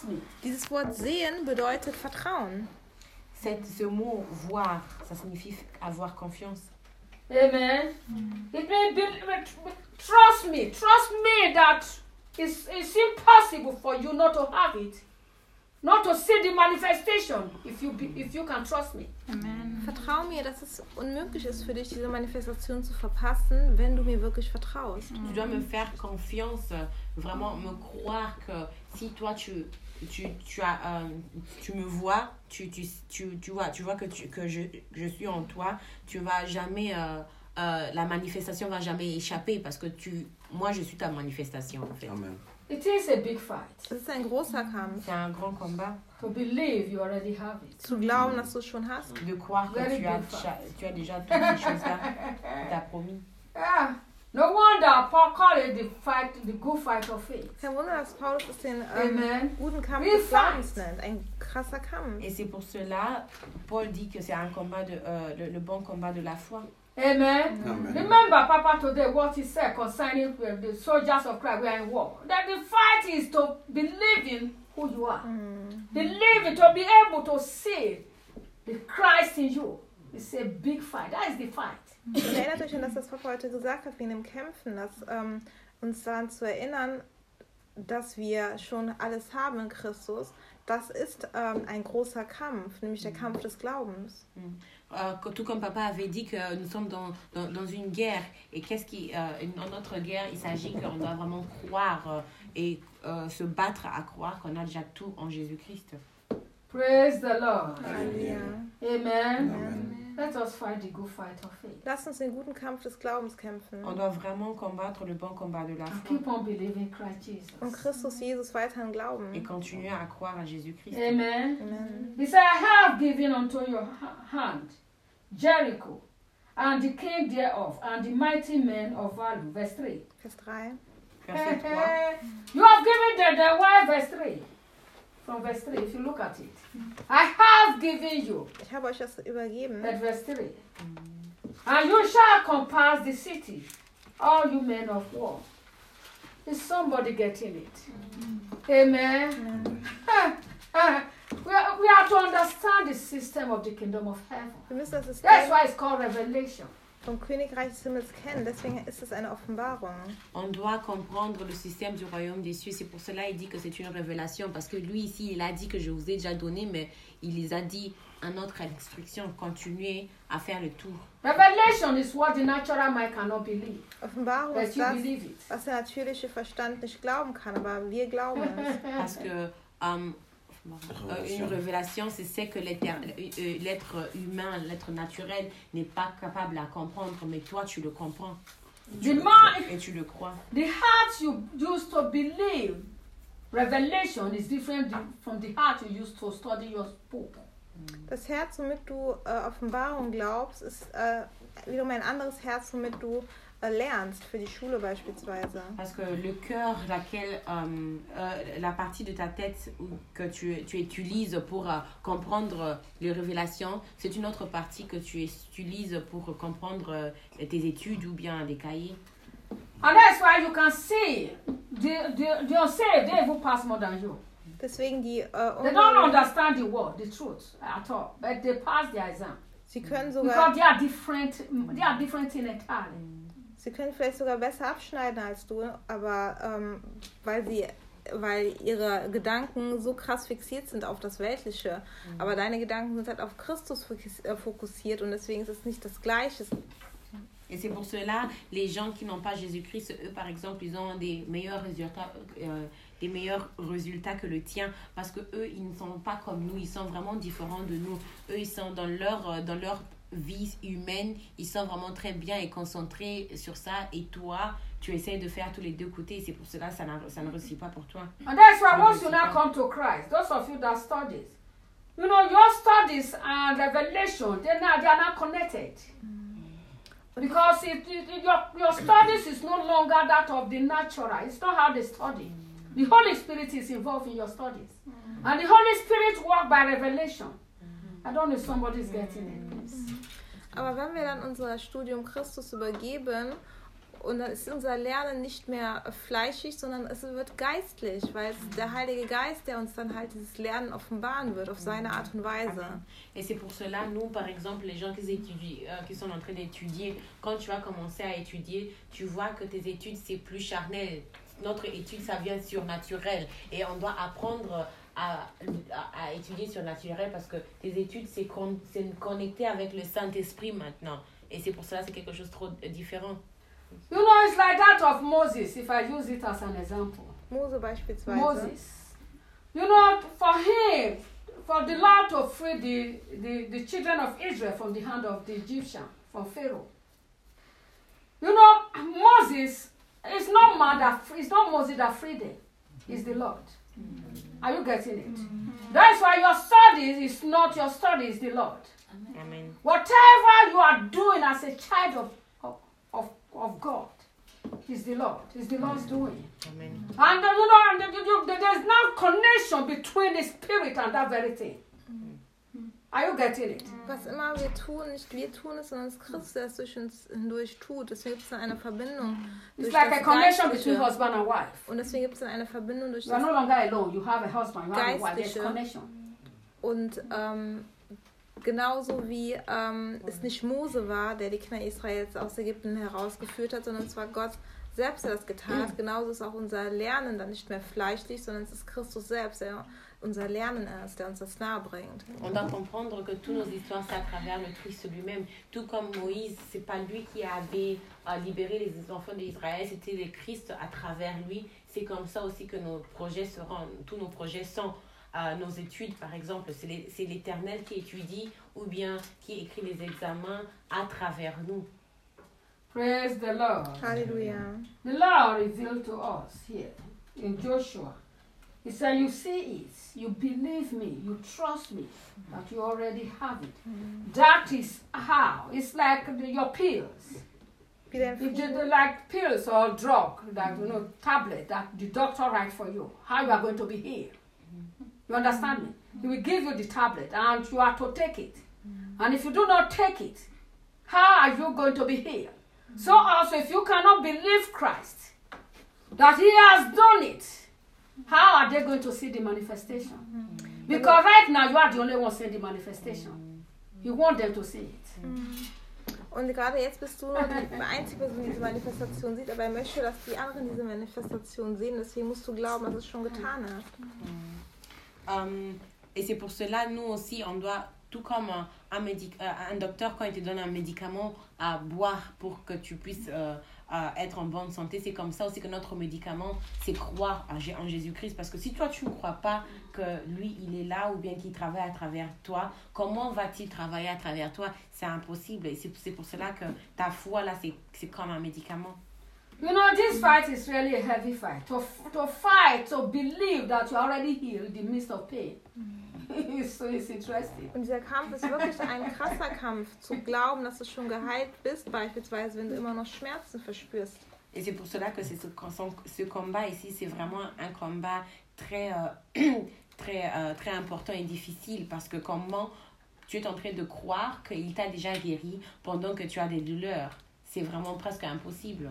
trust me. Dieses Wort sehen bedeutet Vertrauen. Ce mot voir, ça signifie avoir confiance. Amen. It may be, trust me that it's impossible for you not to have it, not to see the manifestation if you can trust me. Amen. Vertrau mir, dass es unmöglich ist für dich, diese Manifestation zu verpassen, wenn du mir wirklich vertraust. Tu dois me faire confiance, vraiment me croire que si toi tu me vois, tu vois que je suis en toi, tu vas jamais la manifestation va jamais échapper parce que moi je suis ta manifestation en fait. Amen. It is a big fight. Es ist ein großer Kampf. C'est un grand combat. To believe you already have it. Zu glauben, dass du es schon hast. De croire que tu as déjà toutes ces choses-là qu'il t'a promis. Ah, no wonder Paul called it the good fight of faith. Kein Wunder, dass Paulus es den guten Kampf Real des Glaubens nennt. Ein krasser Kampf. Et c'est pour cela, Paul dit que c'est un combat le bon combat de la foi. Amen. Amen. Remember, Papa, today what he said concerning the soldiers of Christ. We are in war. That the fight is to believe in who you are. Believe it, to be able to see the Christ in you. It's a big fight. That is the fight. Und erinnert euch an das, was Papa heute gesagt hat, wegen dem Kämpfen, dass uns daran zu erinnern, dass wir schon alles haben in Christus. Das ist ein großer Kampf, nämlich der Kampf des Glaubens. Tout comme papa avait dit que nous sommes dans une guerre et dans notre guerre il s'agit qu'on doit vraiment croire et se battre à croire qu'on a déjà tout en Jésus-Christ. Praise the Lord. Halleluja. Amen. Amen. Let us fight the good fight of faith. Lasst uns den guten Kampf des Glaubens kämpfen. On doit vraiment combattre le bon combat de la And foi keep on believing Christ Und Jesus. Christus Jesus weiterhin glauben. et continuer à croire à Jésus-Christ. Amen. Amen. He said, I have given unto your hand Jericho, and the king thereof, and the mighty men of value. Verse 3. Vers 3. Verset 3. You have given the why verse 3. From verse 3, if you look at it. I have given you. Ich habe euch das übergeben. That verse 3. And you shall compass the city, all you men of war. Is somebody getting it? Amen. We have to understand the system of the kingdom of heaven. Wir müssen das That's System why it's called revelation. vom Königreich des Himmels kennen, deswegen ist es eine Offenbarung. On doit comprendre le système du royaume des cieux. C'est pour cela qu'il dit que c'est une révélation. Parce que lui, ici, il a dit que je vous ai déjà donné, mais il les a dit en autre instruction, continuez à faire le tour. Revelation is what the natural mind cannot believe. Offenbarung But ist you das, believe it. was der natürliche Verstand nicht glauben kann, aber wir glauben es. Parce que une révélation, c'est ce que l'être humain, l'être naturel n'est pas capable à comprendre, mais toi, tu le comprends. Et tu le crois. The heart you used to believe revelation is different from the heart you used to study your book. Das Herz, womit du Offenbarung glaubst, ist wiederum ein anderes Herz, womit du lernst, für die Schule beispielsweise. Parce que le cœur, la partie de ta tête que tu utilises pour comprendre les révélations, c'est une autre partie que tu utilises pour comprendre tes études ou bien des cahiers. And that's why you can see the unsaved, they will pass more than you. Deswegen They don't understand the word, the truth at all, but they pass their exam. Sie können Because they are different in entirely. Sie können vielleicht sogar besser abschneiden als du, aber weil ihre Gedanken so krass fixiert sind auf das Weltliche. Aber deine Gedanken sind halt auf Christus fokussiert und deswegen ist es nicht das Gleiche. Et c'est pour cela, les gens qui n'ont pas Jésus-Christ, eux par exemple, ils ont des meilleurs résultats que le tien, parce que eux, ils ne sont pas comme nous, ils sont vraiment différents de nous. Eux, ils sont dans leur vie humaine, ils sont vraiment très bien et concentrés sur ça, et toi, tu essaies de faire tous les deux côtés, et c'est pour cela que ça ne réussit pas pour toi. And that's why once you now come to Christ, those of you that studies, you know, your studies and revelation, they are not connected. Because your studies is no longer that of the natural. It's not how they study. The Holy Spirit is involved in your studies. And the Holy Spirit works by revelation. I don't know if somebody's getting it. Aber wenn wir dann unser Studium Christus übergeben Und dann ist unser Lernen nicht mehr fleischig, sondern es wird geistlich, weil es ist der Heilige Geist, der uns dann halt dieses Lernen offenbaren wird, auf seine Art und Weise. Amen. Et c'est pour cela, nous, par exemple, les gens qui sont en train d'étudier, quand tu vas commencer à étudier, tu vois que tes études, c'est plus charnel. Notre étude, ça vient surnaturel. Et on doit apprendre à étudier surnaturel parce que tes études, c'est connecté avec le Saint-Esprit maintenant. Et c'est pour cela que c'est quelque chose de trop différent. You know, it's like that of Moses, if I use it as an example. Mose beispielsweise. Moses. You know, for him, for the Lord to free the children of Israel from the hand of the Egyptian, from Pharaoh. You know, Moses, it's not Moses that freed them. It's the Lord. Are you getting it? That's why your studies is not your studies, the Lord. Amen. Whatever you are doing as a child of God is the Lord. Is the Lord's doing. Amen. And there's no connection between the spirit and that very thing. Are you getting it? Was immer wir tun, nicht wir tun es, sondern es Christus, der es durch uns hindurch tut. Deswegen gibt es dann eine Verbindung. It's like a connection between husband and wife. Und deswegen gibt es dann eine Verbindung durch You are das no longer alone. You have a husband, you have a wife. There's Geistliche. connection. Und genauso wie es nicht Mose war, der die Kinder Israels aus Ägypten herausgeführt hat, sondern es war Gott selbst, der das getan hat. Genauso ist auch unser Lernen dann nicht mehr fleischlich, sondern es ist Christus selbst, der unser Lernen ist, der uns das nahe bringt. On doit comprendre que toutes nos histoires, c'est à travers le Christ lui-même. Tout comme Moïse, c'est pas lui qui avait libéré les enfants d'Israël, c'était le Christ à travers lui. C'est comme ça aussi que nos projets seront, tous nos projets sont. Nos études, par exemple, c'est l'Éternel qui étudie ou bien qui écrit les examens à travers nous. Praise the Lord. Halleluja. The Lord revealed to us here in Joshua. He said, you see it, you believe me, you trust me, that you already have it. That is how. It's like your pills. Wieder If you like pills or drug, that tablet that the doctor writes for you, how you are going to be healed. You understand me? He will give you the tablet and you are to take it. And if you do not take it, how are you going to be healed? So also, if you cannot believe Christ, that he has done it, how are they going to see the manifestation? Because right now, you are the only one seeing the manifestation. You want them to see it. Und gerade jetzt bist du nur die einzige Person, die diese Manifestation sieht, aber er möchte, dass die anderen diese Manifestation sehen. Deswegen musst du glauben, dass es schon getan hat. Et c'est pour cela, nous aussi, on doit, tout comme un docteur, quand il te donne un médicament à boire pour que tu puisses être en bonne santé, c'est comme ça aussi que notre médicament, c'est croire en Jésus-Christ. Parce que si toi, tu ne crois pas que lui, il est là ou bien qu'il travaille à travers toi, comment va-t-il travailler à travers toi? C'est impossible. Et c'est pour cela que ta foi, là, c'est comme un médicament. You know, this fight is really a heavy fight. To fight, to believe that you're already healed in the midst of pain. It's interesting. Und dieser Kampf ist wirklich ein krasser Kampf, zu glauben, dass du schon geheilt bist, beispielsweise, wenn du immer noch Schmerzen verspürst. Et c'est pour cela que ce combat ici, c'est vraiment un combat très, très important et difficile, parce que comment tu es en train de croire qu'il t'a déjà guéri pendant que tu as des douleurs? C'est vraiment presque impossible.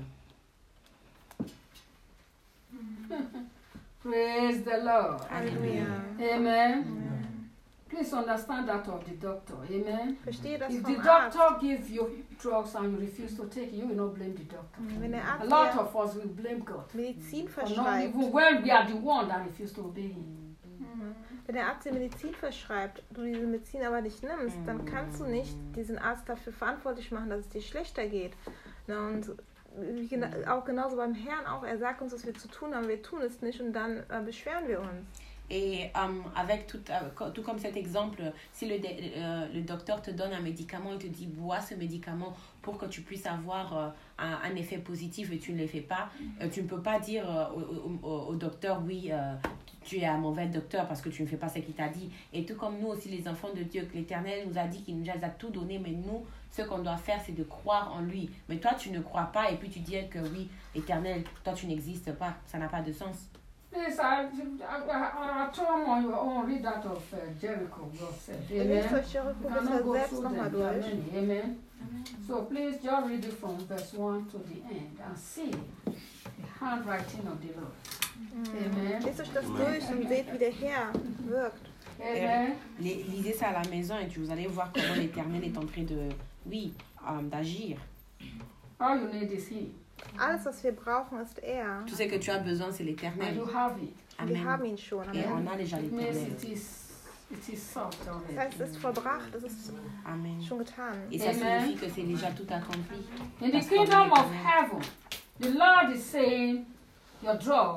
Praise the Lord. Halleluja. Amen. Please understand that of the doctor. Amen. Verstehe das If vom the Arzt. doctor gives you drugs and you refuse to take it, you will not blame the doctor. Wenn der A Arzt lot dir of us will blame God. Medizin For not verschreibt, even when we are the one that refuse to obey him. wenn der Arzt dir Medizin verschreibt, du diese Medizin aber nicht nimmst, dann kannst du nicht diesen Arzt dafür verantwortlich machen, dass es dir schlechter geht. Na, und auch genauso beim Herrn auch, er sagt uns, was wir zu tun haben, wir tun es nicht und dann beschweren wir uns. Et avec tout comme cet exemple, si le docteur te donne un médicament, il te dit bois ce médicament pour que tu puisses avoir un effet positif et tu ne le fais pas, tu ne peux pas dire au docteur oui, tu es un mauvais docteur parce que tu ne fais pas ce qu'il t'a dit. Et tout comme nous aussi, les enfants de Dieu, que l'Éternel nous a dit qu'il nous a tout donné, mais nous, ce qu'on doit faire, c'est de croire en lui. Mais toi, tu ne crois pas et puis tu dis que oui, Éternel, toi, tu n'existes pas. Ça n'a pas de sens. Please, I told on your own. Read that of Jericho yourself. Lest Amen. euch Jericho You cannot bitte go selbst through nochmal them. There are durch. many. Amen. So please just read it from verse 1 to the end and see the handwriting of the Lord. Amen. Lest euch das durch und seht, wie der Herr wirkt. Amen. Lisez ça à la maison et vous allez voir comment l'Éternel est en train de, d'agir. All you need is Him. Alles, was wir brauchen, ist er. Tout ce que tu as besoin, c'est And l'Éternel. you have it. Wir haben Amen. ihn schon. Et Amen. on a déjà It means l'Éternel. it is soft Das already. heißt, es ist vollbracht, es ist Amen. schon getan. Et ça Amen. signifie que c'est déjà tout accompli. In the Parce qu'on a kingdom of l'Éternel. heaven, the Lord is saying, your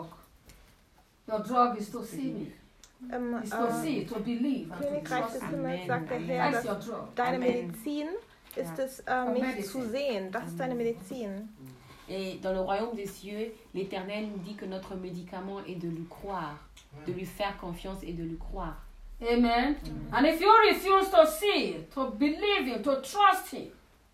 drug is to see me. Im Is to see, to believe, and to Königreich trust des me. Himmels Amen. sagt der Amen. Herr, That's dass your drug. deine Amen. Medizin ist Ja. es, A mich medicine. zu sehen. Das ist deine Medizin. Et dans le royaume des cieux, l'Éternel nous dit que notre médicament est de lui croire, de lui faire confiance et de lui croire. Amen. And if you refuse to see, to believe Him, to trust Him,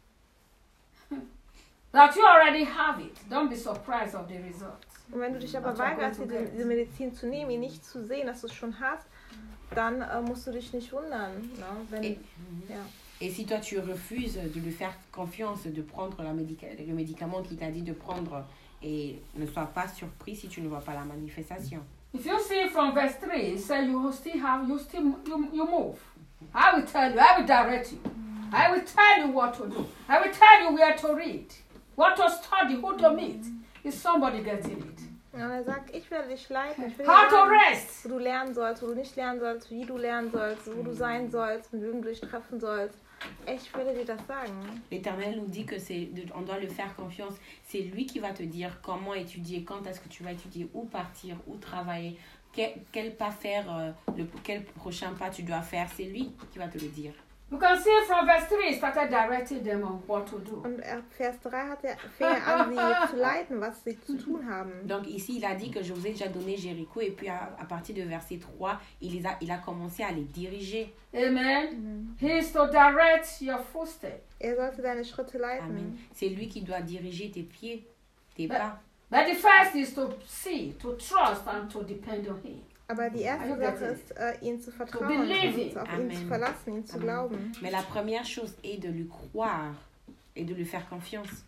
that you already have it, don't be surprised of the results. Und wenn du dich aber Was war weigerst, gut zu diese Medizin zu nehmen, ihn nicht zu sehen, dass du es schon hast, dann musst du dich nicht wundern. Ne? Wenn, Et, ja. et si toi tu refuses de lui faire confiance, de prendre le médicament qu'il t'a dit de prendre, et ne sois pas surpris si tu ne vois pas la manifestation. If you see from verse 3, it says you move. I will tell you, I will direct you. I will tell you what to do. I will tell you where to read, what to study, who to meet. Is somebody getting it? Und er sagt, ich werde dich leiten, ich will How dir to sagen, rest. wo du lernen sollst, wo du nicht lernen sollst, wie du lernen sollst, wo du sein sollst, mit wem du dich treffen sollst. Ich werde dir das sagen. L'Éternel nous dit que on doit lui faire confiance. C'est lui qui va te dire comment étudier, quand est-ce que tu vas étudier, où partir, où travailler, quel pas faire, quel prochain pas tu dois faire. C'est lui qui va te le dire. You can see from verse 3, he started directing them on what to do. Und Vers 3 fing er an, sie zu leiten, was sie zu tun haben. Donc ici, il a dit que je vous ai déjà donné Jéricho et puis à partir de verset 3, il a commencé à les diriger. Amen. He is to direct your footsteps. Er sollte deine Schritte leiten. Amen. C'est lui qui doit diriger tes pieds, tes pas. But the first is to see, to trust, and to depend on Him. Aber die erste Also, Sache ist, ihm zu vertrauen, believe it. auf ihn zu Amen. verlassen, ihn zu Amen. glauben. Mais la première chose est de lui croire et de lui faire confiance.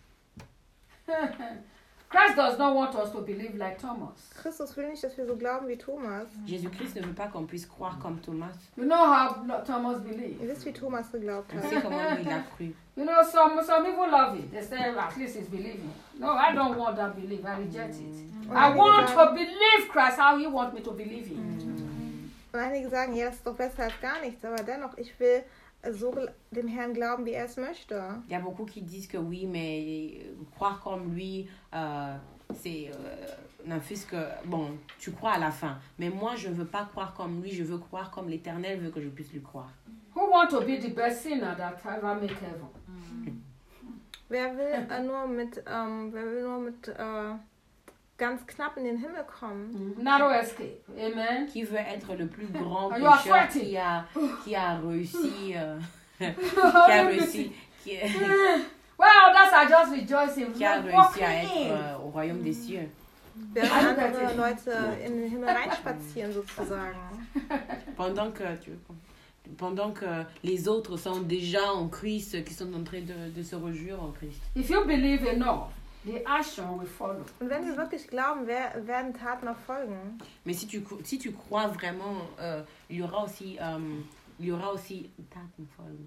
Christ does not want us to believe like Thomas. Christus will nicht, dass wir so glauben wie Thomas. Jésus-Christ ne veut pas qu'on puisse croire comme Thomas. You know how Thomas believed. Ihr wisst, wie Thomas geglaubt On hat. sait comment lui il a cru. You know, some people love it. They say, at least he's believing. No, I don't want that belief. I reject it. I want to believe Christ how He wants me to believe Him. Und einige sagen, ja, das ist doch besser als gar nichts. Aber dennoch, ich will so dem Herrn glauben, wie er es möchte. Il y a beaucoup qui disent que oui, mais croire comme lui, c'est n'infuse que... Bon, tu crois à la fin. Mais moi, je ne veux pas croire comme lui, je veux croire comme l'Éternel veut que je puisse lui croire. Who want to be the best sinner that ever make heaven? Wer will nur mit ganz knapp in den Himmel kommen? Narrow escape. Amen. Qui veut être le plus grand You are pécheur sweating. qui a réussi... qui a réussi... Well, that's I just rejoicing. Qui a réussi à être au royaume des cieux. Während andere Leute in den Himmel reinspazieren, sozusagen. Pendant que les autres sont déjà en Christ, qui sont en train de se réjouir en Christ. If you believe enough, the action will follow. Und wenn wir wirklich glauben, werden Taten auch folgen. Mais si tu crois vraiment, il y aura aussi Taten folgen.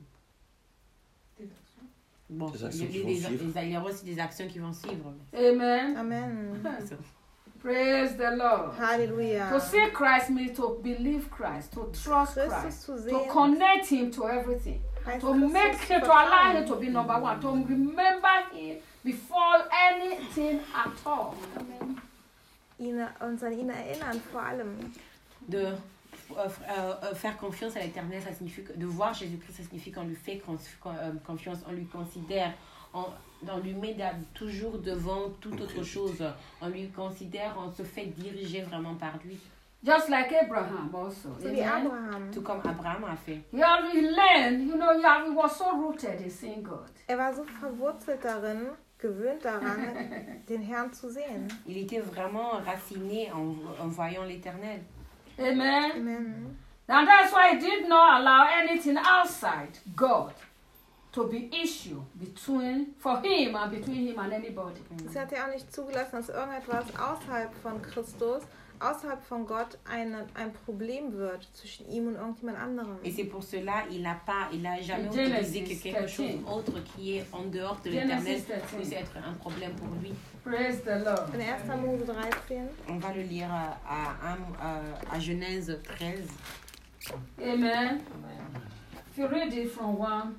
Bon, il y aura aussi des actions qui vont suivre. Amen. Amen. Praise the Lord. Halleluja. To see Christ means to believe Christ, to trust Christus Christ, zu to sehen, connect Him to everything, heißt to make Christus Him, zu to allow Him vertrauen. to be number one, to remember Him before anything at all. Uns an ihn erinnern, vor allem. De faire confiance à l'Éternel, ça signifie de voir Jésus-Christ, ça signifie qu'on lui fait confiance, on lui considère, on lui met toujours devant toute autre chose, on lui considère, on se fait diriger vraiment par lui. Just like Abraham also. So wie Amen. Abraham. Tout comme Abraham a fait. He learned, he was so rooted in seeing God. Er war so verwurzelt darin, gewöhnt daran, den Herrn zu sehen. Il était vraiment raciné en voyant l'Éternel. Amen. Amen. And that's why he did not allow anything outside God to be issue for him and anybody. Sie hat ja auch nicht zugelassen, dass irgendetwas außerhalb von Christus, außerhalb von Gott ein Problem wird zwischen ihm und irgendjemand anderem. Et c'est pour cela il a jamais autorisé que quelque chose autre qui est en dehors de l'Éternel puisse être un problème pour lui. Praise the Lord. In 1. Mose 13. On va le lire à Genèse 13. Amen. If you read it from 1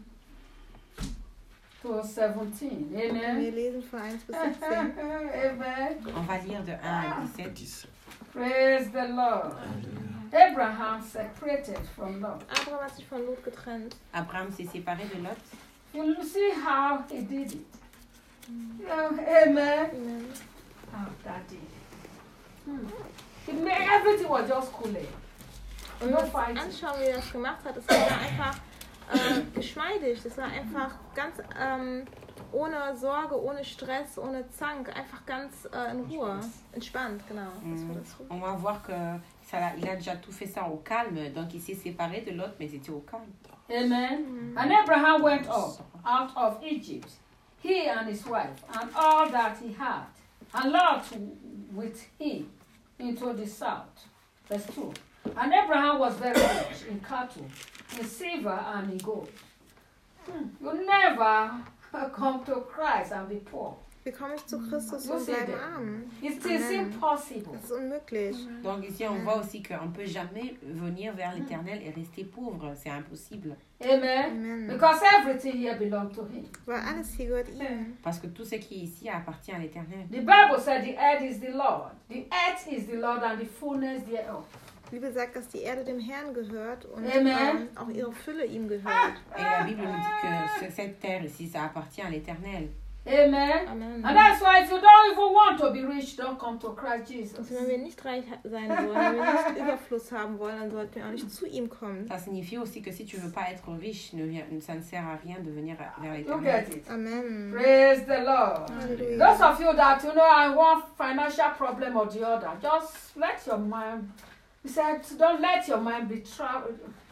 to 17. Amen. Wir lesen von 1 bis 17. Amen. On va lire de 1 à 17. Praise the Lord. Abraham separated from Lot. Abraham hat sich von Lot getrennt. Abraham s'est séparé de Lot. You see how he did it. Yeah, amen. Amen. How that did. He made everything was just cool. Und No wenn wir fighting. uns anschauen, wie er das gemacht hat, das war einfach geschmeidig. Das war einfach ganz ohne Sorge, ohne Stress, ohne Zank, einfach ganz in Ruhe, entspannt, genau. Das war das. On va voir que il a déjà tout fait ça au calme, donc il s'est séparé de Lot, mais c'était au calme. Amen. And Abraham went up out of Egypt, he and his wife, and all that he had, and Lot with him into the south. Verse 2. And Abraham was very rich in cattle, in silver, and in gold. You never come to Christ and be poor. Wie komme ich zu Christus You und see bleibe that? arm? It is Amen. impossible. Das ist unmöglich. Donc ici on voit aussi qu'on ne peut jamais venir vers l'Éternel et rester pauvre, c'est impossible. Amen. Amen. Because everything here belongs to him. Weil alles hier gehört ihm. Parce que tout ce qui est ici appartient à l'Éternel. The Bible said the earth is the Lord. The earth is the Lord and the fullness thereof. Die Bibel sagt, dass die Erde dem Herrn gehört und Amen. auch ihre Fülle ihm gehört. Et la Bible nous dit que cette terre ici, ça appartient à l'Éternel. Amen. Amen. And that's why if you don't even want to be rich, don't come to Christ Jesus. Und wenn wir nicht reich sein wollen, wenn wir nicht Überfluss haben wollen, dann sollten wir auch nicht zu ihm kommen. Ça signifie aussi que si tu veux pas être riche, ça ne sert à rien de venir vers You l'Éternel. get it? Amen. Praise the Lord. Halleluja. Those of you that I want financial problem or the other, just let your mind. He said, don't let your mind be traveled.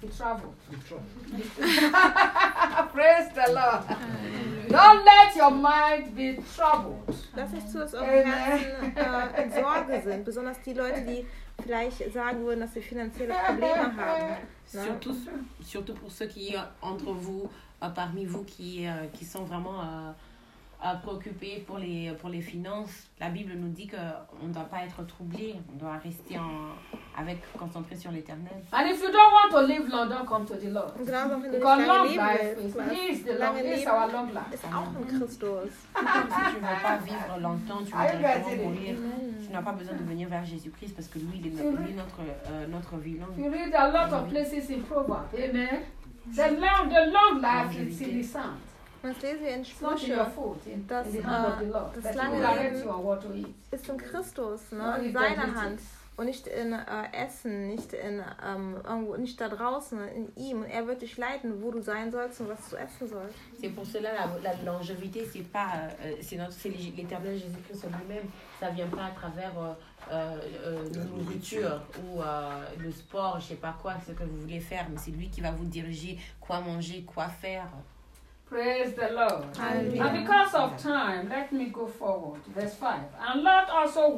Praise the Lord. Don't let your mind be troubled. Lass nicht zu, dass eure Herzen in Sorge sind, besonders die Leute, die vielleicht sagen würden, dass sie finanzielle Probleme haben. Surtout pour ceux qui, entre vous, parmi vous, qui sont vraiment préoccupés pour les finances. La Bible nous dit qu'on ne doit pas être troublé, on doit rester concentré sur l'Éternel. And if you don't want to live long, don't come to the Lord. Und genauso, wenn du nicht Because long lange leben life willst, is weil lange is our Leben long life. ist auch in Christus. Comme si tu ne veux pas vivre longtemps, tu veux directement mourir. Tu n'as pas besoin de venir vers Jésus-Christ parce que lui, il est notre vie longue. You read a lot of places in Proverbs. Amen. The long life is in the sand. Und das lesen wir in It's not in your Sprüche. food, in Das, the hand of the Lord. das That he lange will direct Leben you on what to eat. ist in Christus, Not ne? in in seiner diabetes. Hand. Und nicht in Essen, nicht in irgendwo, nicht da draußen, in ihm. Und er wird dich leiten, wo du sein sollst und was du essen sollst. C'est pour cela la longévité, c'est pas c'est l'Éternel Jésus-Christ lui-même. Ça vient pas à travers la nourriture ou le sport, je sais pas quoi, ce que vous voulez faire, mais c'est lui qui va vous diriger quoi manger, quoi faire. Praise the Lord. Hallelujah. And because of time, let me go forward. Verse 5. And Lot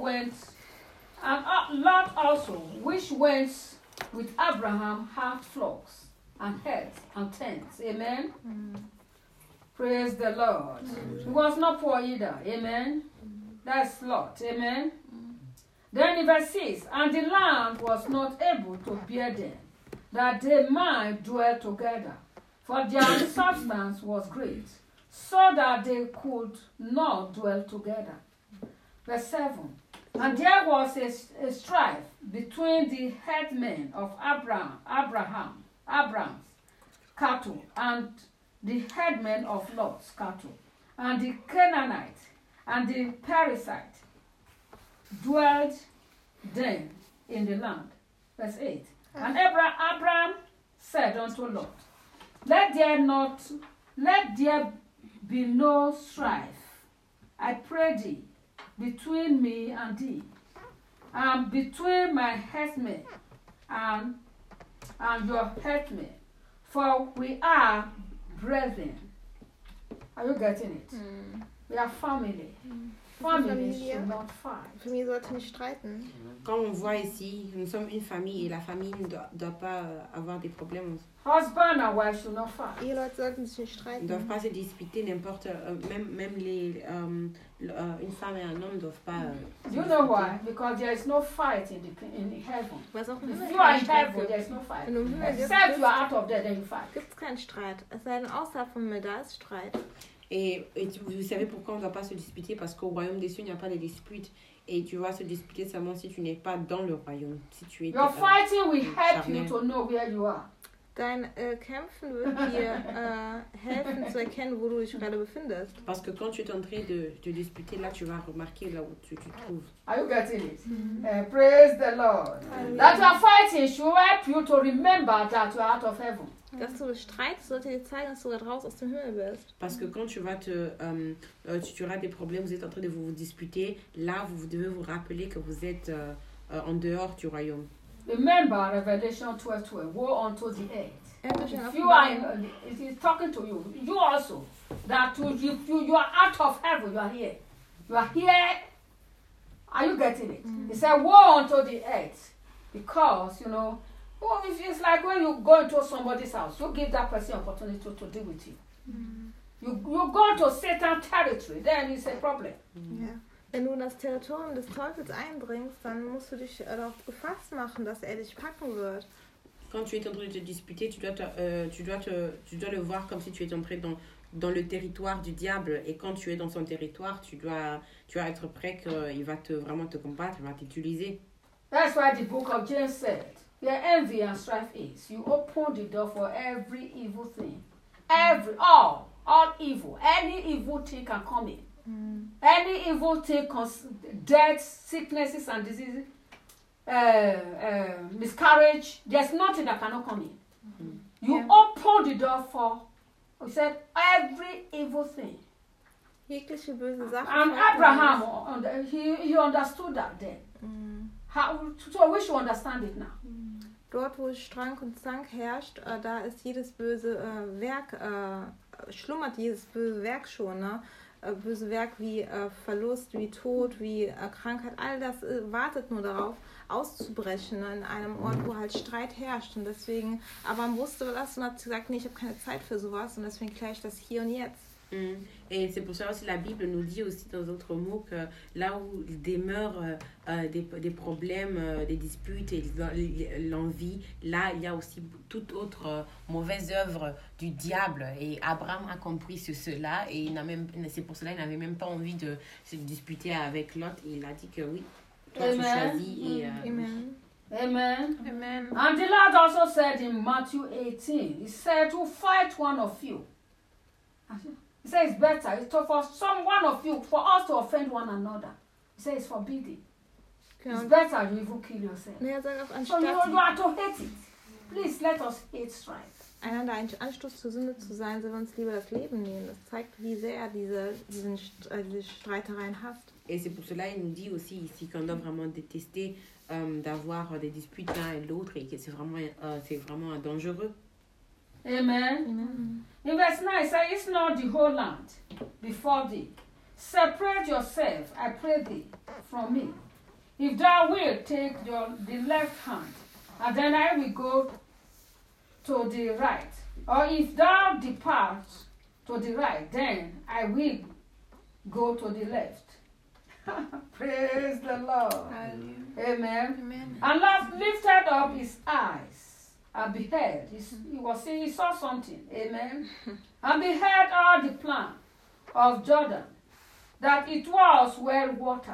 also, which went with Abraham, had flocks and herds and tents. Amen. Praise the Lord. He was not poor either. Amen. That's Lot. Amen. Then in verse 6, and the land was not able to bear them, that they might dwell together, for their substance was great, so that they could not dwell together. Verse 7, and there was a strife between the headmen of Abraham's cattle, and the headmen of Lot's cattle, and the Canaanite and the Perizzite dwelled then in the land. Verse 8. And Abraham said unto Lot, Let there be no strife I pray thee, between me and thee, and between my herdsmen and your herdsmen, for we are brethren. Are you getting it? We are family. Family should not fight. Familie sollte nicht streiten. Comme on voit ici, nous sommes une famille et la famille ne doit pas avoir des problèmes. Husband and wife should not fight. Eheleute sollten sich nicht Ils ne doivent streiten. pas se disputer, n'importe, même une femme et un homme ne doivent pas. You know why? Because there is no fight in heaven. Was auch im If Himmel you are keinen in Streit heaven, there is gibt. no fight. Wenn du im Himmel Except you are bist, out of there, then you fight. gibt es keinen Streit. Es sei denn, außerhalb vom Himmel, da ist Streit. Et vous savez pourquoi on ne doit pas se disputer? Parce qu'au royaume des cieux, il n'y a pas de dispute. Et tu vas se disputer seulement si tu n'es pas dans le royaume. Si tu es Your fighting will help you charnel. to know where you are. Dein Kämpfen wird dir helfen zu erkennen, wo du dich gerade befindest. Parce que quand tu es en train de te disputer, là, tu vas remarquer là où tu te trouves. Are you getting it? Praise the Lord. That you are fighting should help you to remember that you are out of heaven. Dass du streitest, sollte dir zeigen, dass du gerade raus aus dem Himmel bist. Parce que quand tu vas tu auras des problèmes, vous êtes en train de vous disputer, là, vous devez vous rappeler que vous êtes en dehors du royaume. Remember Revelation 12:12. Woe unto the earth. If If you are in, it is talking to you. You also that you are out of heaven. You are here. You are here. Are you getting it? It said, "Woe unto the earth," because it's like when you go into somebody's house, you give that person opportunity to deal with you. You go to Satan's territory, then it's a problem. Ja. Wenn du in das Territorium des Teufels eindringst, dann musst du dich darauf gefasst machen, dass er dich packen wird. Quand tu es en train de te disputer, tu dois le voir comme si tu étais entré dans le territoire du diable. Et quand tu es dans son territoire, tu dois être prêt qu'il va vraiment te combattre, il va t'utiliser. That's why the book of James said, where envy and strife is, you open the door for every evil thing. All evil. Any evil thing can come in. Any evil thing, death, sicknesses and diseases, miscarriage, there's nothing that cannot come in. You open the door for, he said, every evil thing. Jegliche böse Sache. And Abraham, he understood that then. So we should understand it now. Dort, wo Strang und Zank herrscht, da ist jedes böse Werk, schlummert jedes böse Werk schon, ne? Böse Werk wie Verlust, wie Tod, wie Krankheit, all das wartet nur darauf, auszubrechen, ne? In einem Ort, wo halt Streit herrscht. Und deswegen, Abraham wusste das und hat gesagt, nee, ich habe keine Zeit für sowas und deswegen kläre ich das hier und jetzt. Et c'est pour ça aussi la Bible nous dit aussi dans d'autres mots que là où demeurent des problèmes, des disputes et l'envie, là il y a aussi toute autre mauvaise œuvre du diable. Et Abraham a compris cela et c'est pour cela qu'il n'avait même pas envie de se disputer avec l'autre. Il a dit que oui, toi tu choisis. Et, Amen. Amen. Amen. And the Lord also said in Matthew 18, he said to fight one of you. He says it's better for one of you, for us to offend one another. He says it's forbidden. Genau. It's better you even kill yourself. Er sagt auch, So you anstatt are to hate it. Please let us hate strife. einander ein Anstoß zur Sünde zu sein, sollen wir uns lieber das Leben nehmen. Das zeigt, wie sehr er diese Streitereien hasst. Et c'est pour cela qu'il nous dit aussi ici qu'on doit vraiment détester d'avoir des disputes l'un et l'autre et que c'est vraiment dangereux. Amen. Amen. In verse 9 it says, it's not the whole land before thee. Separate yourself, I pray thee, from me. If thou wilt take the left hand, and then I will go to the right. Or if thou depart to the right, then I will go to the left. Praise the Lord. Amen. Amen. And love lifted up his eyes and beheld. He saw something. Amen. And beheld all the plain of Jordan, that it was well watered.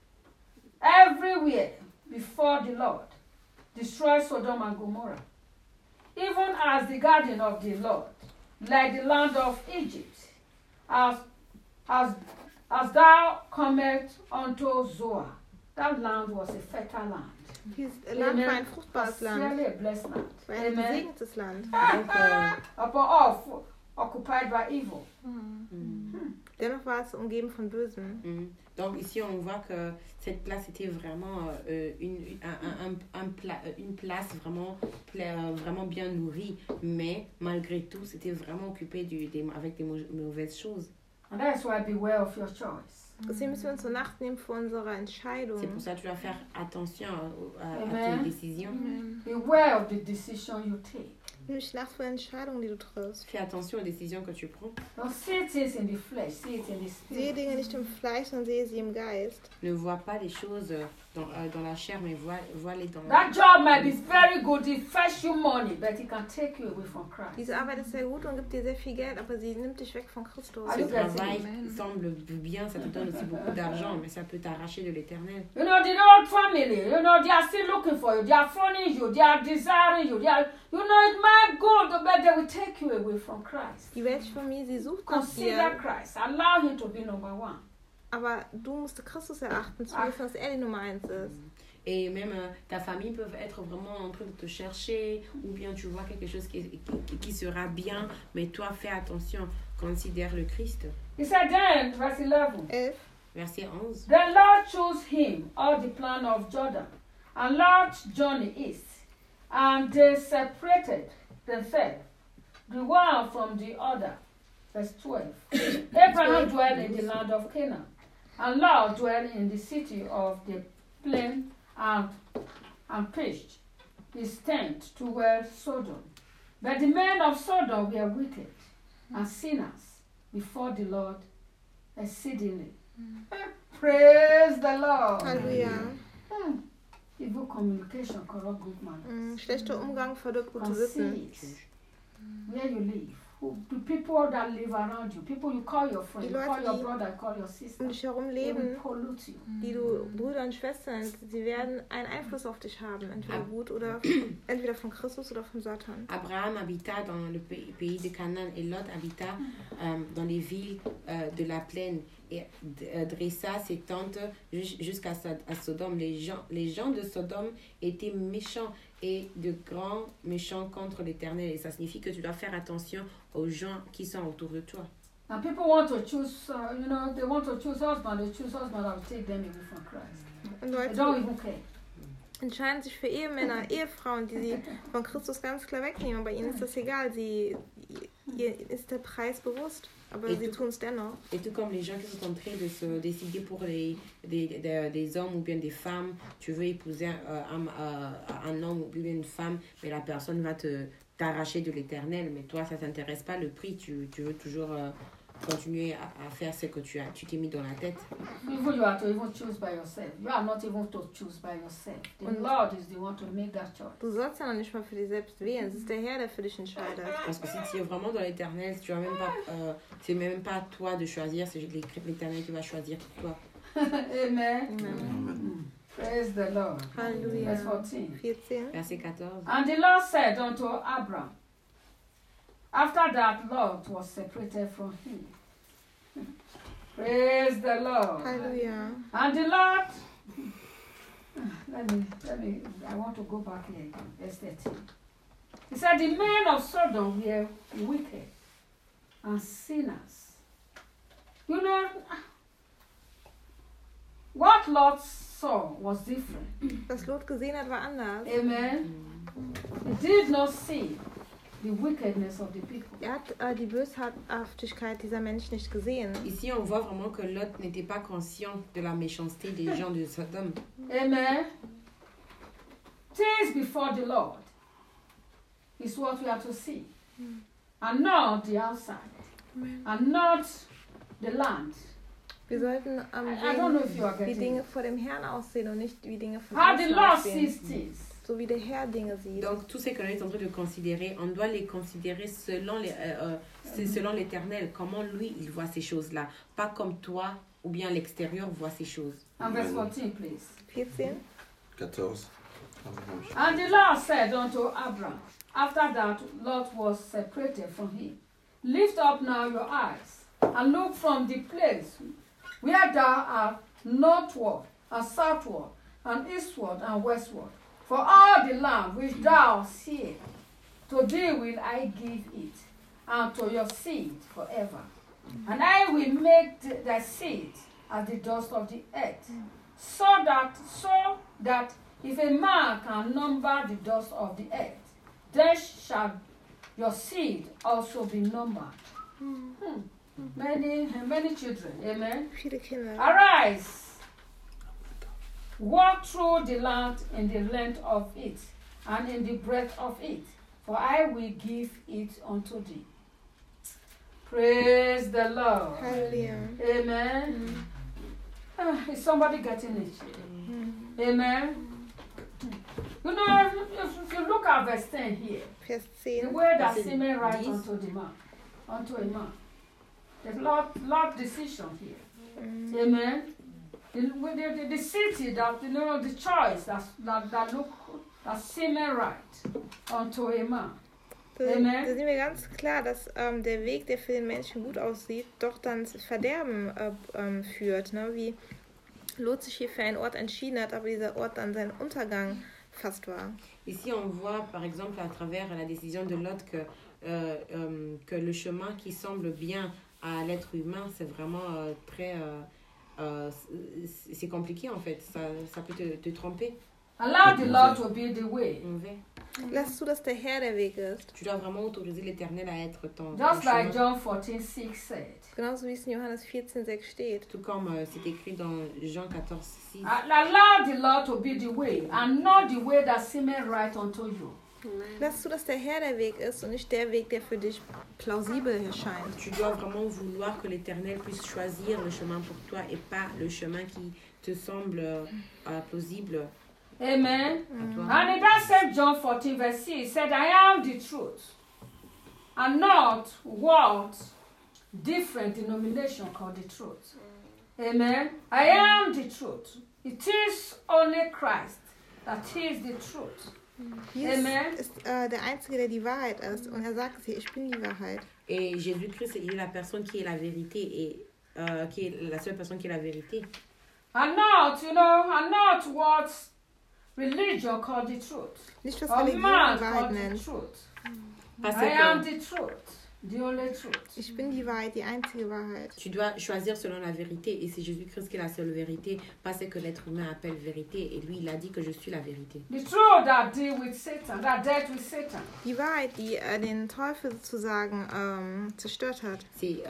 Everywhere before the Lord destroyed Sodom and Gomorrah, even as the garden of the Lord, like the land of Egypt, as thou comest unto Zoar. That land was a fertile land. Dieses Land war ein fruchtbares Really Land. a blessed land. War ein Amen. gesegnetes Land. Upon all occupied by evil. Dennoch war es umgeben von Bösen. Donc ici on voit que cette place était vraiment une place vraiment bien nourrie, mais malgré tout c'était vraiment occupé avec des mauvaises choses. And that's why beware of your choice. Deswegen müssen wir uns so Nacht nehmen vor unserer Entscheidung. C'est pour ça que tu dois faire attention à Amen. tes décisions. Beware of the decision you take. Nimm Nacht vor der Entscheidung, die du triffst. Fais attention aux décisions que tu prends. Don't see things in the flesh, see it in the Sehe spirit. Dinge nicht im Fleisch, sondern sehe sie im Geist. Ne vois pas les choses dans la chair, mais vois-les dans That job might be very good, it fetch you money, but it can take you away from Christ. Diese Arbeit ist sehr gut und gibt dir sehr viel Geld, aber sie nimmt dich weg von Christus. Ce Amen. travail semble bien, ça te donne aussi beaucoup d'argent, mais ça peut t'arracher de l'éternel. You know, the old family, you know, they are still looking for you, they are phoning you, they are desiring you, you know, it might go, but they will take you away from Christ. Die Weltfamilie, sie sucht nach Consider dir, Christ, allow him to be number one. aber du musst Christus erachten, zu wissen, dass er die Nummer 1 ist. Et même ta famille peut être vraiment en train de te chercher, ou bien tu vois quelque chose qui sera bien, mais toi fais attention, considère le Christ. He said then, verse 11, 11. Verset 11. the Lord chose him all the plan of Jordan, and Lord journey east, and they separated themselves, the one from the other. Verse 12. Abraham dwelt in the land of Canaan, and Lot dwelt in the city of the plain and pitched his tent toward Sodom. But the men of Sodom were wicked and sinners before the Lord exceedingly. Praise the Lord. Halleluja. Evil communication corrupt good manners. Schlechter Umgang verdirbt gute Consider Sitten. it. Where you live. The people that live around you, people you call your friend, Die you call Leute, your die brother, call your sister, Um dich herum they will leben, pollute you. die du Brüder und Schwestern nennst, sie werden einen Einfluss auf dich haben, entweder gut oder entweder von Christus oder von Satan. Abraham habita dans le pays de Canaan et Lot habita dans les villes de la plaine et dressa ses tentes jusqu'à Sodome. Les gens de Sodome étaient méchants et de grands méchants contre l'Éternel. Et ça signifie que tu dois faire attention aux gens qui sont autour de toi. And people want to choose, they want to choose husband, they choose husband that will take them away from Christ. Und They Leute don't even care. entscheiden sich für Ehemänner, Ehefrauen, die sie von Christus ganz klar wegnehmen. Bei ihnen ist das egal, ihr ist der Preis bewusst, aber sie tun es dennoch. Et tout comme les gens qui sont en train de se décider pour des hommes ou bien des femmes, tu veux épouser un homme ou bien une femme, mais la personne va t'arracher de l'éternel, mais toi ça t'intéresse pas le prix, tu veux toujours continuer à faire ce que tu t'es mis dans la tête. Even you are to even choose by yourself. You are not even to choose by yourself. The Lord is the one to make that choice. Du sollst ja noch nicht mal für dich selbst wählen, es ist der Herr, der für dich entscheidet. Parce que si tu es vraiment dans l'éternel, tu as même pas, c'est même pas toi de choisir, c'est l'éternel qui va choisir pour toi. Amen. Amen. Praise the Lord. Halleluja. Verse 14. 14. Verset 14. And the Lord said unto Abram, after that Lot was separated from him. Praise the Lord. Halleluja. And the Lord, let me, I want to go back here again, verse 13. He said, the men of Sodom were wicked and sinners. You know, what Lot saw was different. Was Lot gesehen hat, war anders. Amen. He did not see the wickedness of the people. Hat die Böshaftigkeit dieser Menschen nicht gesehen. Ici, on voit vraiment que Lot n'était pas conscient de la méchanceté des gens de Sodome. Amen. Things before the Lord is what we are to see, and not the outside, and not the land. Wir sollten I don't know if you are sehen, wie getting Dinge it. vor dem Herrn aussehen und nicht wie Dinge von How the außen Lord sees aussehen. things. So wie der Herr Dinge sieht. Donc, tout ce que l'on est en train de considérer, on doit les considérer selon l'Éternel, comment lui, il voit ces choses-là. Pas comme toi, ou bien l'extérieur voit ces choses. And verse 14, please. 14. 14. And the Lord said unto Abram, after that Lot was separated from him, lift up now your eyes, and look from the place where thou art northward, and southward, and eastward, and westward. For all the land which thou seest, to thee will I give it, and to your seed forever. And I will make thy seed as the dust of the earth, so that if a man can number the dust of the earth, then shall your seed also be numbered. Many children, amen. Viele Kinder. Arise, walk through the land in the length of it, and in the breadth of it, for I will give it unto thee. Praise the Lord. Hallelujah. Amen. Is somebody getting it? Amen. You know, if you look at verse 10 here, Vers the 10. word that Verse seemeth right 10. unto a man. There's lot decision here. Amen. The city that, you know, the choice that seemeth right unto a man. Da Amen. sehen wir ganz klar, dass der Weg, der für den Menschen gut aussieht, doch dann ins Verderben führt. Ne? Wie Lot sich hier für einen Ort entschieden hat, aber dieser Ort dann sein Untergang fast war. Ici, on voit par exemple à travers la décision de Lot que le chemin qui semble bien à l'être humain, c'est vraiment c'est compliqué en fait. Ça peut te tromper. Allow the Lord to be the way. Lass zu, dass der Herr der Weg ist. Tu dois vraiment autoriser l'Éternel à être ton Just chemin. like John 14:6 said. Genauso wie es in Johannes 14,6 steht. Tout comme c'est écrit dans Jean 14:6. Allow the Lord to be the way, and not the way that seemeth right unto you. Lass zu, dass der Herr der Weg ist und nicht der Weg, der für dich plausibel erscheint. Tu dois vraiment vouloir que l'Éternel puisse choisir le chemin pour toi et pas le chemin qui te semble plausible. Amen. À toi. And in that same John 14 verse 6, it said, I am the truth, and not what different denomination called the truth. Amen. I am the truth. It is only Christ that is the truth. Amen. Jesus ist der Einzige, der die Wahrheit ist. Und er sagt hier, ich bin die Wahrheit. Et Jésus-Christ, il est la personne qui est la vérité et qui est la seule personne qui est la vérité. And not, you know, and not what religion called the truth. Nicht was Or Religion man die Wahrheit called the nennt. truth. Parce I am que the truth, the only truth. Ich bin die Wahrheit, die einzige Wahrheit. tu dois choisir selon la vérité et c'est Jésus-Christ qui est la seule vérité, pas ce que l'être humain appelle vérité. Et lui, il a dit que je suis la vérité. The truth that deal with Satan, that dealt with Satan. Die Wahrheit, die den Teufel sozusagen zerstört hat. C'est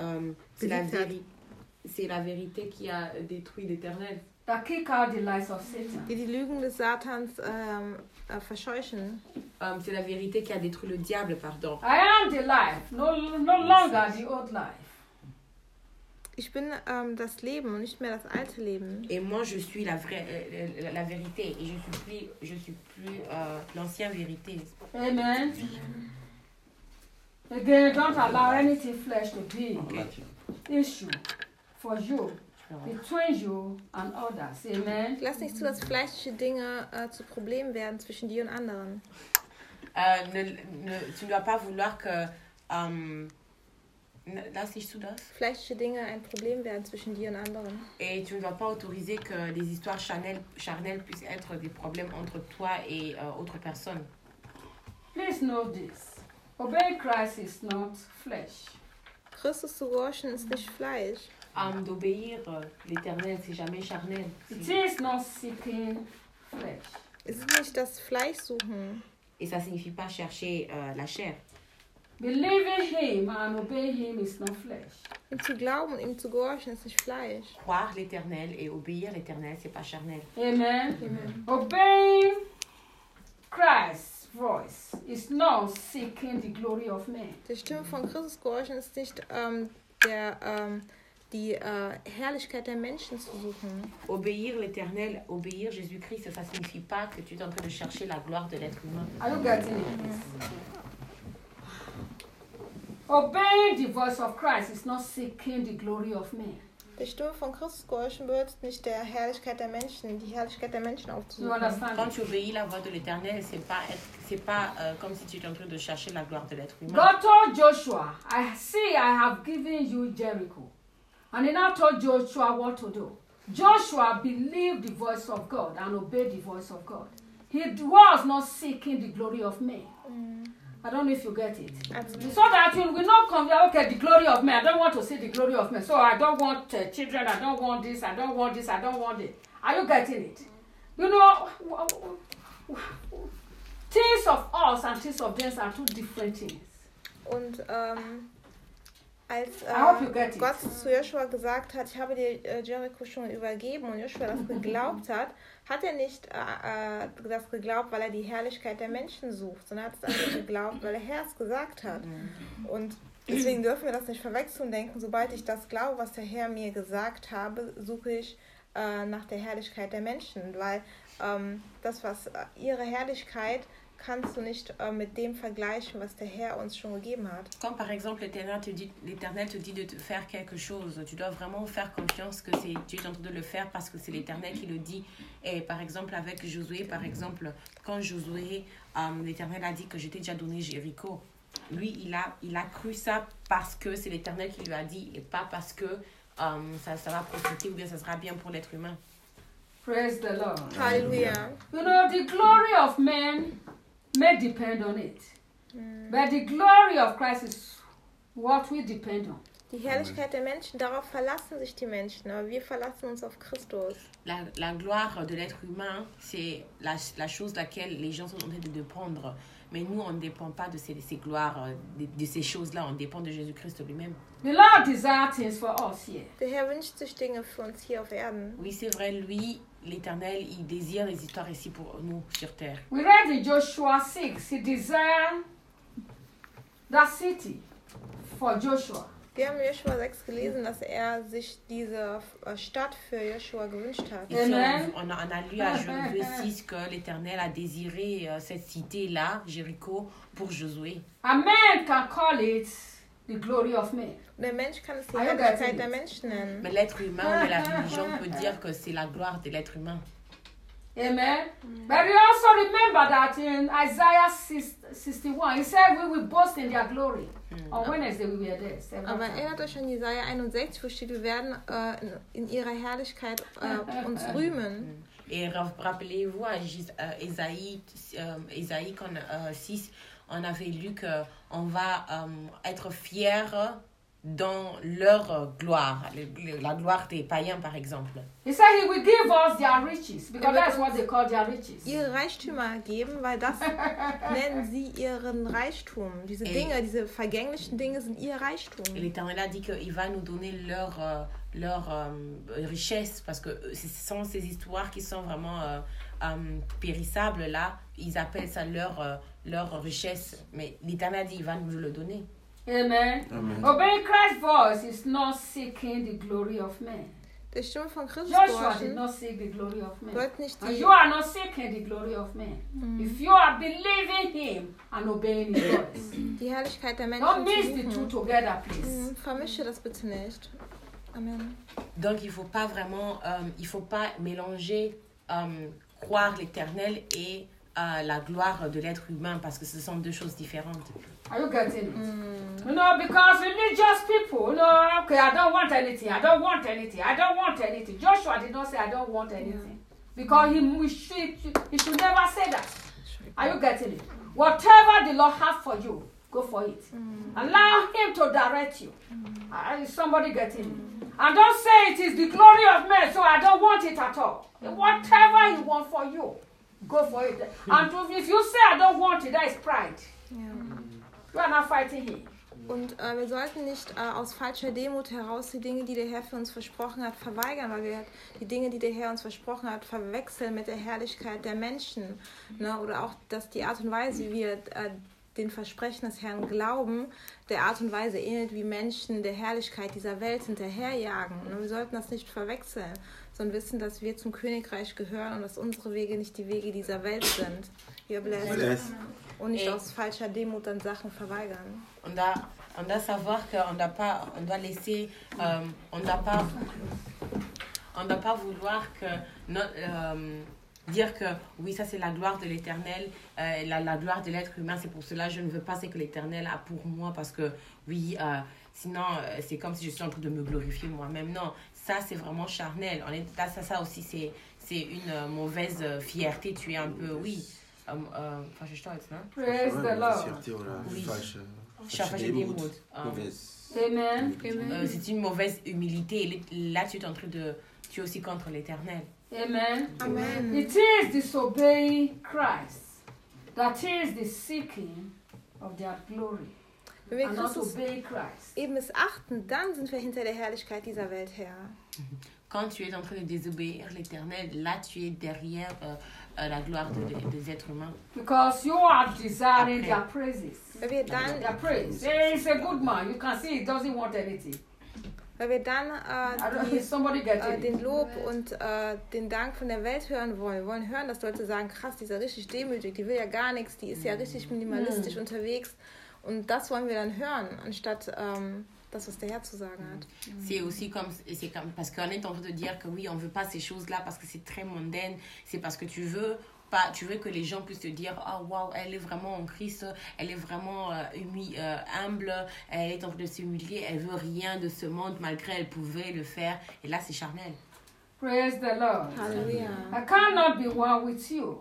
la vérité qui a détruit l'Éternel. That kick out the lies of Satan. Die Lügen des Satans verscheuchen. C'est la vérité qui a détruit le diable, pardon. I am the life, no longer the old life. Ich bin das Leben und nicht mehr das alte Leben. Et moi, je suis la vérité et je suis plus l'ancienne vérité. Amen. Again, don't allow anything flesh to be issue for you, between you and others. Amen. Lass nicht zu, dass fleischliche Dinge zu Problemen werden zwischen dir und anderen. Tu ne dois pas vouloir que... lass nicht zu das. Fleischliche Dinge ein Problem werden zwischen dir und anderen. Et tu ne dois pas autoriser que les histoires charnelles puissent être des problèmes entre toi et autres personnes. Please know this. Obeying Christ is not flesh. Christus zu gehorchen ist nicht Fleisch. D'obéir l'Éternel, c'est jamais charnel. It is not seeking flesh. Es ist nicht das Fleisch suchen. Et ça signifie pas chercher la chair. Believing him and obeying him is not flesh. Ihm zu glauben und ihm zu gehorchen ist nicht Fleisch. Croire l'Éternel et obéir l'Éternel, c'est pas charnel. Amen. Obeying Christ's voice is not seeking the glory of man. Die Stimme von Christus gehorchen ist nicht die Herrlichkeit der Menschen zu suchen. Obéir l'Éternel, obéir Jésus-Christ, ça signifie pas que tu es en train de chercher la gloire de l'être humain. Are you getting it? Obeying the voice of Christ is not seeking the glory of man. Die Stimme von Christus gehorchen bedeutet nicht der Herrlichkeit der Menschen, die Herrlichkeit der Menschen You aufzusuchen. understand? Quand tu obéis la voix de l'Éternel, c'est pas comme si tu étais en train de chercher la gloire de l'être humain. God told Joshua, I have given you Jericho. And he now told Joshua what to do. Joshua believed the voice of God and obeyed the voice of God. He was not seeking the glory of men. I don't know if you get it. Absolut. So that you will not come here, okay, the glory of men. I don't want to see the glory of men. So I don't want children. I don't want this. I don't want this. I don't want it. Are you getting it? You know, things of us and things of them are two different things. Und als I hope you get it. Gott zu Joshua gesagt hat, ich habe dir Jericho schon übergeben und Joshua das geglaubt hat er nicht das geglaubt, weil er die Herrlichkeit der Menschen sucht, sondern hat es einfach geglaubt, weil der Herr es gesagt hat. Und deswegen dürfen wir das nicht verwechseln und denken, sobald ich das glaube, was der Herr mir gesagt habe, suche ich nach der Herrlichkeit der Menschen, weil das, was ihre Herrlichkeit, kannst du nicht mit dem vergleichen, was der Herr uns schon gegeben hat. Comme par exemple l'Éternel te dit de te faire quelque chose, tu dois vraiment faire confiance que c'est Dieu qui est en train de le faire parce que c'est l'Éternel qui le dit. Et par exemple avec Josué, par exemple, quand Josué, l'Éternel a dit que je t'ai déjà donné Jéricho, lui il a cru ça parce que c'est l'Éternel qui lui a dit et pas parce que ça va profiter ou bien ça sera bien pour l'être humain. Praise the Lord. Halleluja. You know, the glory of men may depend on it. But the glory of Christ is what we depend on. Die Herrlichkeit der Menschen, darauf verlassen sich die Menschen, aber wir verlassen uns auf Christus. La gloire de l'être humain, c'est la chose laquelle les gens sont en train de dépendre. Mais nous, on ne dépend pas de ces gloires, de ces choses-là. On dépend de Jésus-Christ lui-même. The Lord desires things for us here. Der Herr wünscht sich Dinge für uns hier auf Erden. Oui, c'est vrai, lui, l'Éternel, il désire les histoires ici pour nous, sur terre. We read in Joshua 6, he desired that city for Joshua. Wir haben Joshua 6 gelesen, dass er sich diese Stadt für Joshua gewünscht hat. Ici, Amen. on a lu à Josué 6 que l'Éternel a désiré cette cité-là, Jéricho, pour Josué. A man can call it the glory of men. Der Mensch kann es die Are you Herrlichkeit getting der it? Menschen nennen. Mais l'être humain ou la religion peut dire que c'est la gloire de l'être humain. Amen. But we also remember that in Isaiah 61, he said we will boast in their glory. On Wednesday we were there. Aber erinnert euch an Jesaja 61, wo steht, wir werden in ihrer Herrlichkeit uns rühmen. Et rappelez-vous à Ésaïe 6, on avait lu qu'on va être fiers dans leur gloire, la gloire des païens par exemple. He said he will give us their riches, because that's what they call their riches. Ihre Reichtümer geben, weil das nennen sie ihren Reichtum. Diese Dinge, diese vergänglichen Dinge sind ihr Reichtum. Et l'Éternel a dit qu'il va nous donner leur richesse, parce que ce sont ces histoires qui sont vraiment périssables là, ils appellent ça leur richesse, mais l'Éternel a dit qu'il va nous le donner. Amen. Amen. Obeying Christ's voice is not seeking the glory of men. Der Stimme von Christus Joshua did gehorchen not seek the glory of men. wird nicht And die... you are not seeking the glory of men. If you are believing him and obeying his voice. Die Herrlichkeit der Don't Menschen mix zu the two suchen. together, please. Vermische das bitte nicht. Amen. Donc il faut pas mélanger croire l'Éternel et la gloire de l'être humain, parce que ce sont deux choses différentes. Are you getting it? You know, because religious people, you know, okay, I don't want anything, I don't want anything, I don't want anything. Joshua did not say, I don't want anything. Because he should never say that. Are you getting it? Whatever the Lord has for you, go for it. Allow him to direct you. Is somebody getting it? And don't say it is the glory of men, so I don't want it at all. Whatever he wants for you, go for it. And if you say I don't want it, that is pride. Ja. You are not fighting him. Und wir sollten nicht aus falscher Demut heraus die Dinge, die der Herr für uns versprochen hat, verweigern, weil wir die Dinge, die der Herr uns versprochen hat, verwechseln mit der Herrlichkeit der Menschen. Ne? Oder auch, dass die Art und Weise, wie wir den Versprechen des Herrn glauben, der Art und Weise ähnelt, wie Menschen der Herrlichkeit dieser Welt hinterherjagen. Und wir sollten das nicht verwechseln, sondern wissen, dass wir zum Königreich gehören und dass unsere Wege nicht die Wege dieser Welt sind. Wir bläsen. Und nicht aus falscher Demut dann Sachen verweigern. On doit savoir qu'on on doit laisser, on doit pas vouloir dire que oui, ça c'est la gloire de l'Éternel, la gloire de l'être humain, c'est pour cela je ne veux pas ce que l'Éternel a pour moi, parce que oui, sinon c'est comme si je suis en train de me glorifier moi-même. Non, ça c'est vraiment charnel. Ça aussi c'est une mauvaise fierté, tu es un peu, oui. Stolz, ne? Praise the Lord. Fierté oder Oui. falsche Falsche Demut. Mauvaise. Amen. C'est une mauvaise humilité. Et là, tu es aussi contre l'Éternel. Amen. Amen. It is disobeying Christ that is the seeking of their glory. Wenn wir And not Christus obey Christ. eben missachten, dann sind wir hinter der Herrlichkeit dieser Welt her. Quand tu es en train de désobéir l'Éternel, là, tu es derrière la gloire des êtres humains. Because you are desiring Okay. their praises. Weil wir dann, Their praise. He is a good man. You can see he doesn't want anything. weil wir dann Somebody get it. den Lob und den Dank von der Welt hören wollen. Wir wollen hören, dass Leute sagen, krass, die ist ja richtig demütig, die will ja gar nichts, die ist ja richtig minimalistisch unterwegs. Und das wollen wir dann hören, anstatt das, was der Herr zu sagen hat. C'est aussi comme parce qu'on est en train de dire que oui, on veut pas ces choses-là parce que c'est très mondaine. C'est parce que tu veux que les gens puissent te dire ah waouh, elle est vraiment en Christ, elle est vraiment humble, elle est en train de s'humilier, elle veut rien de ce monde malgré elle pouvait le faire. Et là, c'est charnel. Praise the Lord. Halleluja. I cannot be one with you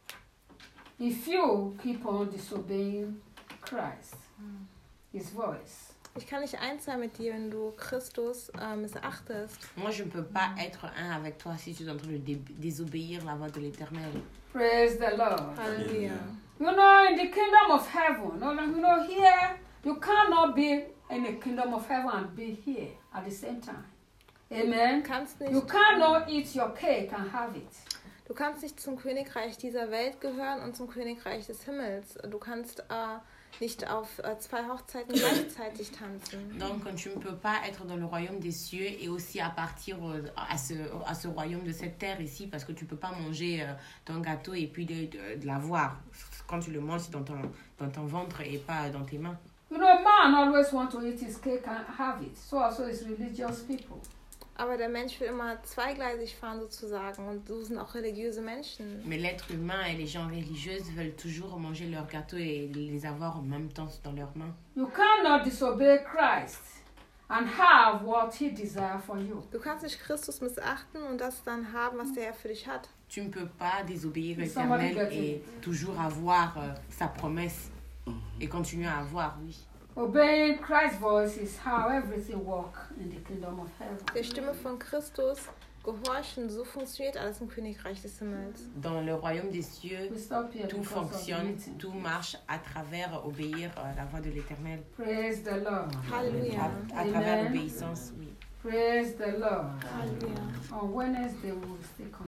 if you keep on disobeying Christ, His voice. Ich kann nicht eins sein mit dir, wenn du Christus missachtest. Moi, je ne peux pas être un avec toi si tu es en train de désobéir la voix de l'Éternel. Praise the Lord. Halleluja. You know, in the kingdom of heaven, you know, here, you cannot be in the kingdom of heaven and be here at the same time. Amen. Du kannst You nicht, cannot eat your cake and have it. du kannst nicht zum Königreich dieser Welt gehören und zum Königreich des Himmels. Du kannst nicht auf zwei Hochzeiten gleichzeitig tanzen. Donc, tu ne peux pas être dans le royaume des cieux et aussi appartir à ce royaume de cette terre ici parce que tu ne peux pas manger ton gâteau et puis de l'avoir. Quand tu le manges, c'est dans ton ventre et pas dans tes mains. You know, man always want to eat his cake and have it. So also is religious people. Aber der Mensch will immer zweigleisig fahren sozusagen und so sind auch religiöse Menschen. Mais l'être humain et les gens religieux veulent toujours manger leur gâteau et les avoir en même temps dans leurs mains. You cannot disobey Christ and have what he desires for you. Du kannst nicht Christus missachten und das dann haben, was der Herr für dich hat. Tu ne peux pas désobéir Somebody l'Éternel get et toujours avoir sa promesse et continuer à avoir, oui. Obeying Christ's voice is how everything works in the kingdom of heaven. Der Stimme von Christus gehorchen, so funktioniert alles im Königreich des Himmels. Dans le royaume des cieux, We stop here tout because of the fonctionne, meeting. tout marche à travers obéir la voix de l'Éternel. Praise the Lord. Halleluja. À travers Amen. l'obéissance, oui. Praise the Lord. Halleluja. On Wednesday we will still continue.